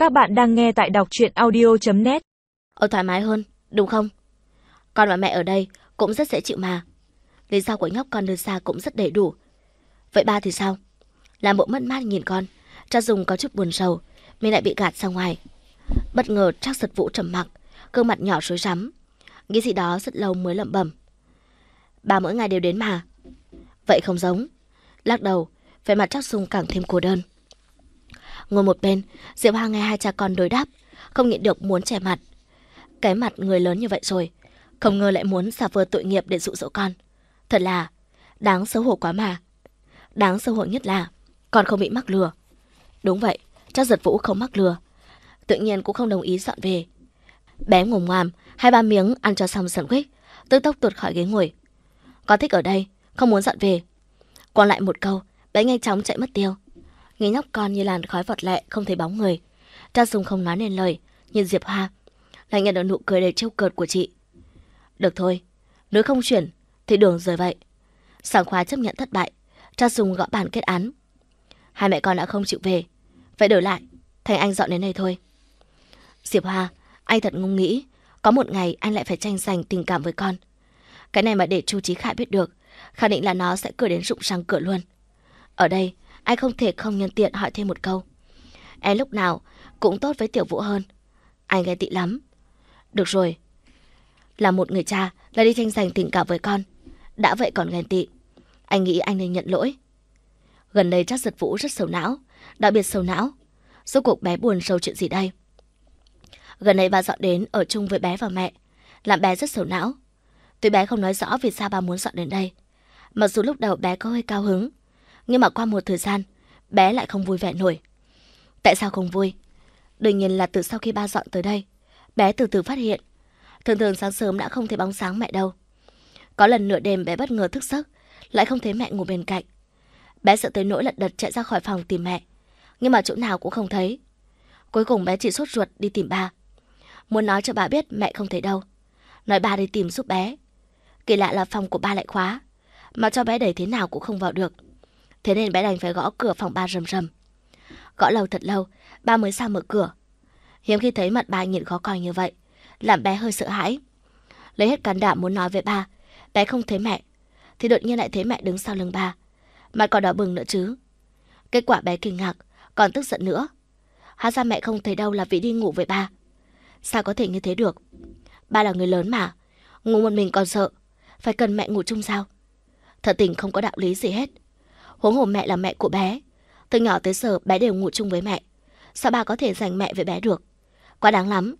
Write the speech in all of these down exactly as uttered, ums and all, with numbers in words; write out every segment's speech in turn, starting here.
Các bạn đang nghe tại đọc truyện audio chấm net. Ôi thoải mái hơn, đúng không? Con và mẹ ở đây cũng rất dễ chịu mà. Lý do của nhóc con đưa ra cũng rất đầy đủ. Vậy ba thì sao? Làm bộ mất mát nhìn con, cha Dùng có chút buồn rầu, mình lại bị gạt ra ngoài. Bất ngờ Trác Giật Vũ trầm mặc, gương mặt nhỏ rối rắm, nghĩ gì đó rất lâu mới lẩm bẩm. Ba mỗi ngày đều đến mà. Vậy không giống. Lắc đầu, vẻ mặt Trác Dùng càng thêm cô đơn. Ngồi một bên, Diệp Hoa nghe hai cha con đối đáp, không nhịn được muốn che mặt. Cái mặt người lớn như vậy rồi, không ngờ lại muốn xả vờ tội nghiệp để dụ dỗ con. Thật là đáng xấu hổ quá mà. Đáng xấu hổ nhất là con không bị mắc lừa. Đúng vậy, Trác Giật Vũ không mắc lừa, tự nhiên cũng không đồng ý dọn về. Bé ngồm ngoàm hai ba miếng ăn cho xong sandwich, tức tốc tuột khỏi ghế ngồi. Con thích ở đây, không muốn dọn về. Còn lại một câu, bé nhanh chóng chạy mất tiêu. Nghĩ nhóc con như làn khói vọt lẹ, không thấy bóng người. Trác Dùng không nói nên lời, nhìn Diệp Hoa, lại nhận được nụ cười đầy trêu cợt của chị. Được thôi, nếu không chuyển thì đường rời vậy. Sảng khoái chấp nhận thất bại, Trác Dùng gõ bàn kết án. Hai mẹ con đã không chịu về, vậy đổi lại thành anh dọn đến đây thôi. Diệp Hoa, anh thật ngu nghĩ có một ngày anh lại phải tranh giành tình cảm với con. Cái này mà để Chu Chí Khải biết được, khẳng định là nó sẽ cười đến rụng răng cửa luôn. Ở đây anh không thể không nhân tiện hỏi thêm một câu. Em lúc nào cũng tốt với Tiểu Vũ hơn. Anh ghen tị lắm. Được rồi, là một người cha là đi tranh giành tình cảm với con, đã vậy còn ghen tị. Anh nghĩ anh nên nhận lỗi. Gần đây Trác Giật Vũ rất sầu não, đặc biệt sầu não. Rốt cuộc bé buồn sầu chuyện gì đây? Gần đây ba dọn đến ở chung với bé và mẹ, làm bé rất sầu não. Tuy bé không nói rõ vì sao ba muốn dọn đến đây, mặc dù lúc đầu bé có hơi cao hứng, nhưng mà qua một thời gian bé lại không vui vẻ nổi. Tại sao không vui? Đương nhiên là từ sau khi ba dọn tới đây, bé từ từ phát hiện thường thường sáng sớm đã không thấy bóng sáng mẹ đâu. Có lần nửa đêm bé bất ngờ thức giấc, lại không thấy mẹ ngủ bên cạnh. Bé sợ tới nỗi lật đật chạy ra khỏi phòng tìm mẹ, nhưng mà chỗ nào cũng không thấy. Cuối cùng bé chỉ sốt ruột đi tìm ba, muốn nói cho bà biết mẹ không thấy đâu, nói ba đi tìm giúp bé. Kỳ lạ là phòng của ba lại khóa, mà cho bé đẩy thế nào cũng không vào được. Thế nên bé đành phải gõ cửa phòng ba rầm rầm. Gõ lâu thật lâu, ba mới sao mở cửa. Hiếm khi thấy mặt ba nhìn khó coi như vậy, làm bé hơi sợ hãi. Lấy hết can đảm muốn nói với ba, bé không thấy mẹ, thì đột nhiên lại thấy mẹ đứng sau lưng ba, mặt còn đỏ bừng nữa chứ. Kết quả bé kinh ngạc, còn tức giận nữa. Hóa ra mẹ không thấy đâu là vì đi ngủ với ba. Sao có thể như thế được? Ba là người lớn mà, ngủ một mình còn sợ, phải cần mẹ ngủ chung sao? Thật tình không có đạo lý gì hết. Huống hồ mẹ là mẹ của bé, từ nhỏ tới giờ bé đều ngủ chung với mẹ, sao ba có thể giành mẹ với bé được? Quá đáng lắm.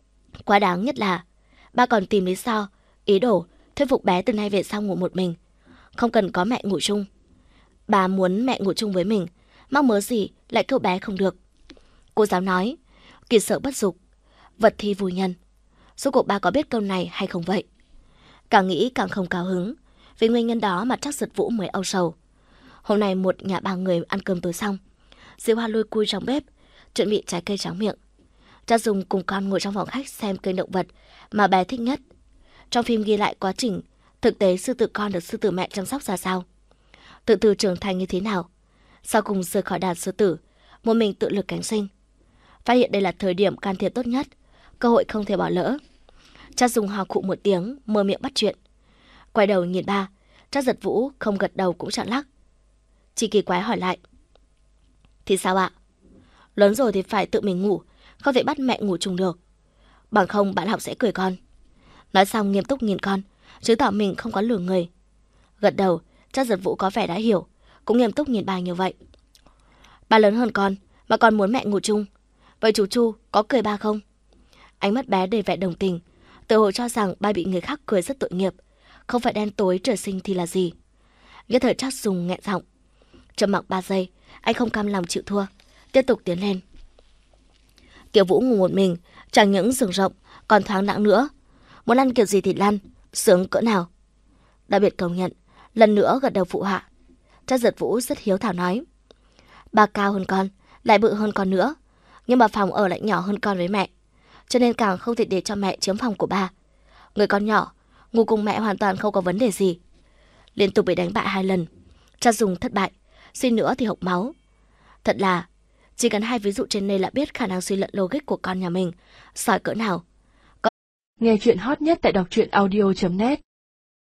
Quá đáng nhất là ba còn tìm lý do, ý đồ thuyết phục bé từ nay về sau ngủ một mình, không cần có mẹ ngủ chung. Bà muốn mẹ ngủ chung với mình, mong mớ gì lại kêu bé không được. Cô giáo nói, kỳ sợ bất dục, vật thi vui nhân. Rốt cuộc ba có biết câu này hay không vậy? Càng nghĩ càng không cao hứng, vì nguyên nhân đó mà Trác Giật Vũ mới âu sầu. Hôm nay một nhà ba người ăn cơm tối xong, Diệp Hoa lôi cui trong bếp, chuẩn bị trái cây tráng miệng. Trác Dùng cùng con ngồi trong phòng khách xem kênh động vật mà bé thích nhất. Trong phim ghi lại quá trình thực tế sư tử con được sư tử mẹ chăm sóc ra sao, từ từ trưởng thành như thế nào, sau cùng rời khỏi đàn sư tử, một mình tự lực cánh sinh. Phát hiện đây là thời điểm can thiệp tốt nhất, cơ hội không thể bỏ lỡ. Trác Dùng hò khụ một tiếng, mơ miệng bắt chuyện. Quay đầu nhìn ba, Trác Giật Vũ không gật đầu cũng chẳng lắc. Chị kỳ quái hỏi lại, thì sao ạ? Lớn rồi thì phải tự mình ngủ, không thể bắt mẹ ngủ chung được, bằng không bạn học sẽ cười con. Nói xong nghiêm túc nhìn con, chứng tỏ mình không có lừa người. Gật đầu, Trác Giật Vũ có vẻ đã hiểu, cũng nghiêm túc nhìn ba như vậy. Ba lớn hơn con mà còn muốn mẹ ngủ chung, vậy chú Chu có cười ba không? Ánh mắt bé đầy vẻ đồng tình, tự hồ cho rằng ba bị người khác cười rất tội nghiệp, không phải đen tối trời sinh thì là gì. Nhất thời Trác Dùng nghẹn giọng. Trầm mặc ba giây, anh không cam lòng chịu thua, tiếp tục tiến lên. Tiểu Vũ ngủ một mình, chẳng những giường rộng còn thoáng đãng nữa, muốn ăn kiểu gì thì lăn, sướng cỡ nào. Đặc biệt công nhận, lần nữa gật đầu phụ họa. Trác Giật Vũ rất hiếu thảo nói, ba cao hơn con, lại bự hơn con nữa, nhưng mà phòng ở lại nhỏ hơn con với mẹ, cho nên càng không thể để cho mẹ chiếm phòng của ba. Người con nhỏ, ngủ cùng mẹ hoàn toàn không có vấn đề gì. Liên tục bị đánh bại hai lần, Trác Dùng thất bại, suy nữa thì hộc máu. Thật là Chỉ cần hai ví dụ trên đây là biết khả năng suy luận logic của con nhà mình giỏi cỡ nào. Nghe chuyện hot nhất tại đọc truyện audio chấm net